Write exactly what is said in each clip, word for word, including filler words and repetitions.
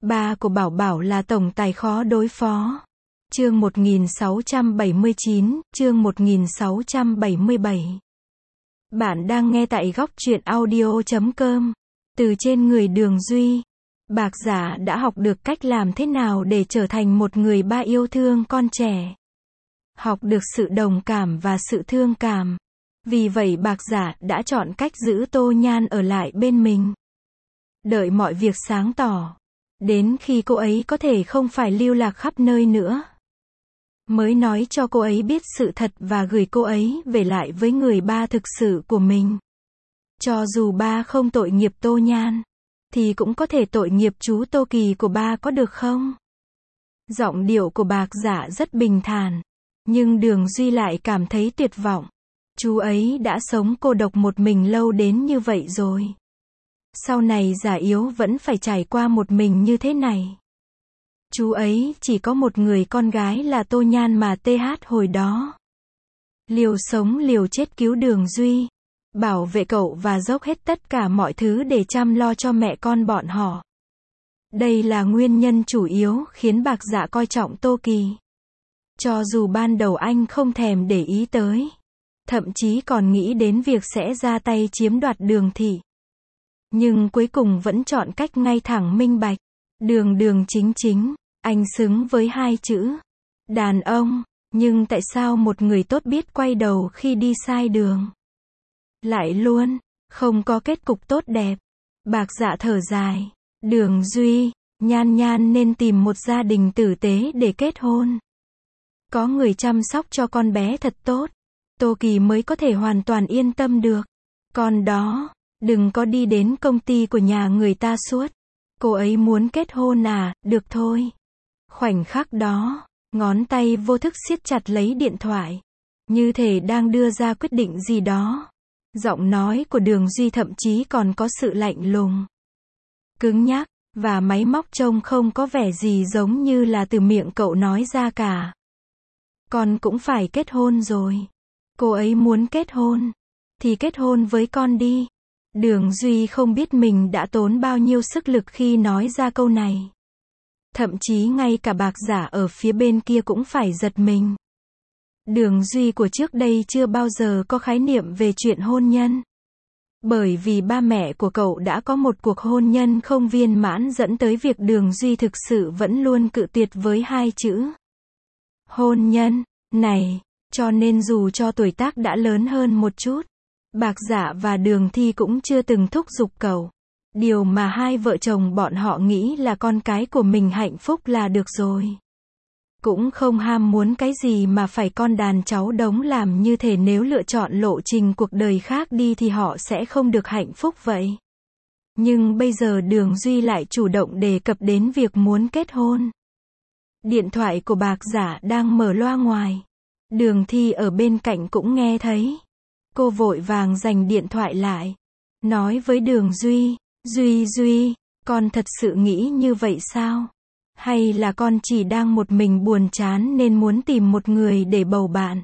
Ba của Bảo Bảo là tổng tài khó đối phó. Chương một nghìn sáu trăm bảy mươi chín, chương một nghìn sáu trăm bảy mươi bảy. Bạn đang nghe tại góc truyện audio chấm com. Từ trên người Đường Duy, Bạc Giả đã học được cách làm thế nào để trở thành một người ba yêu thương con trẻ. Học được sự đồng cảm và sự thương cảm. Vì vậy Bạc Giả đã chọn cách giữ Tô Nhan ở lại bên mình. Đợi mọi việc sáng tỏ. Đến khi cô ấy có thể không phải lưu lạc khắp nơi nữa. Mới nói cho cô ấy biết sự thật và gửi cô ấy về lại với người ba thực sự của mình. Cho dù ba không tội nghiệp Tô Nhan, thì cũng có thể tội nghiệp chú Tô Kỳ của ba, có được không? Giọng điệu của Bạc Giả rất bình thản. Nhưng Đường Duy lại cảm thấy tuyệt vọng. Chú ấy đã sống cô độc một mình lâu đến như vậy rồi. Sau này Giả Yếu vẫn phải trải qua một mình như thế này. Chú ấy chỉ có một người con gái là Tô Nhan mà tê hát hồi đó. Liều sống liều chết cứu Đường Duy, bảo vệ cậu và dốc hết tất cả mọi thứ để chăm lo cho mẹ con bọn họ. Đây là nguyên nhân chủ yếu khiến Bạc Giả coi trọng Tô Kỳ. Cho dù ban đầu anh không thèm để ý tới, thậm chí còn nghĩ đến việc sẽ ra tay chiếm đoạt Đường thị. Nhưng cuối cùng vẫn chọn cách ngay thẳng minh bạch. Đường đường chính chính, anh xứng với hai chữ đàn ông. Nhưng tại sao một người tốt biết quay đầu khi đi sai đường, lại luôn không có kết cục tốt đẹp? Bạc Dạ thở dài. Đường Duy, Nhan Nhan nên tìm một gia đình tử tế để kết hôn. Có người chăm sóc cho con bé thật tốt, Tô Kỳ mới có thể hoàn toàn yên tâm được. Còn đó, đừng có đi đến công ty của nhà người ta suốt. Cô ấy muốn kết hôn à, được thôi. Khoảnh khắc đó, ngón tay vô thức siết chặt lấy điện thoại, như thể đang đưa ra quyết định gì đó. Giọng nói của Đường Duy thậm chí còn có sự lạnh lùng, cứng nhắc, và máy móc, trông không có vẻ gì giống như là từ miệng cậu nói ra cả. Con cũng phải kết hôn rồi. Cô ấy muốn kết hôn, thì kết hôn với con đi. Đường Duy không biết mình đã tốn bao nhiêu sức lực khi nói ra câu này. Thậm chí ngay cả Bạc Giả ở phía bên kia cũng phải giật mình. Đường Duy của trước đây chưa bao giờ có khái niệm về chuyện hôn nhân. Bởi vì ba mẹ của cậu đã có một cuộc hôn nhân không viên mãn, dẫn tới việc Đường Duy thực sự vẫn luôn cự tuyệt với hai chữ hôn nhân này. Cho nên dù cho tuổi tác đã lớn hơn một chút, Bạc Giả và Đường Thi cũng chưa từng thúc giục cậu. Điều mà hai vợ chồng bọn họ nghĩ là con cái của mình hạnh phúc là được rồi. Cũng không ham muốn cái gì mà phải con đàn cháu đống, làm như thể nếu lựa chọn lộ trình cuộc đời khác đi thì họ sẽ không được hạnh phúc vậy. Nhưng bây giờ Đường Duy lại chủ động đề cập đến việc muốn kết hôn. Điện thoại của Bạc Giả đang mở loa ngoài. Đường Thi ở bên cạnh cũng nghe thấy. Cô vội vàng giành điện thoại lại, nói với Đường Duy, Duy Duy, con thật sự nghĩ như vậy sao? Hay là con chỉ đang một mình buồn chán nên muốn tìm một người để bầu bạn?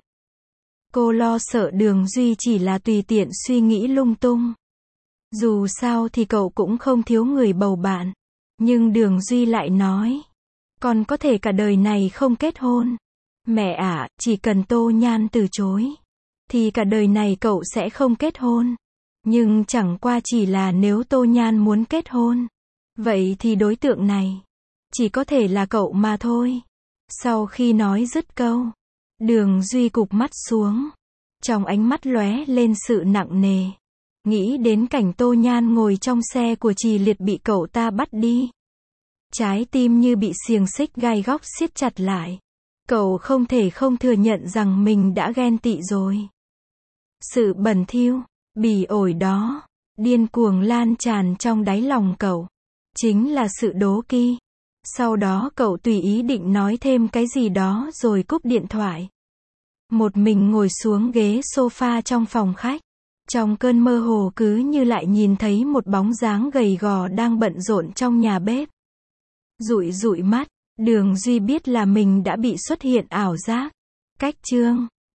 Cô lo sợ Đường Duy chỉ là tùy tiện suy nghĩ lung tung. Dù sao thì cậu cũng không thiếu người bầu bạn. Nhưng Đường Duy lại nói, con có thể cả đời này không kết hôn. Mẹ ạ, chỉ cần Tô Nhan từ chối, thì cả đời này cậu sẽ không kết hôn. Nhưng chẳng qua chỉ là nếu Tô Nhan muốn kết hôn, vậy thì đối tượng này chỉ có thể là cậu mà thôi. Sau khi nói dứt câu, Đường Duy cụp mắt xuống. Trong ánh mắt lóe lên sự nặng nề. Nghĩ đến cảnh Tô Nhan ngồi trong xe của Trì Liệt bị cậu ta bắt đi. Trái tim như bị xiềng xích gai góc siết chặt lại. Cậu không thể không thừa nhận rằng mình đã ghen tị rồi. Sự bẩn thỉu, bỉ ổi đó, điên cuồng lan tràn trong đáy lòng cậu, chính là sự đố kỵ. Sau đó cậu tùy ý định nói thêm cái gì đó rồi cúp điện thoại. Một mình ngồi xuống ghế sofa trong phòng khách. Trong cơn mơ hồ cứ như lại nhìn thấy một bóng dáng gầy gò đang bận rộn trong nhà bếp. Dụi dụi mắt, Đường Duy biết là mình đã bị xuất hiện ảo giác. Cách chương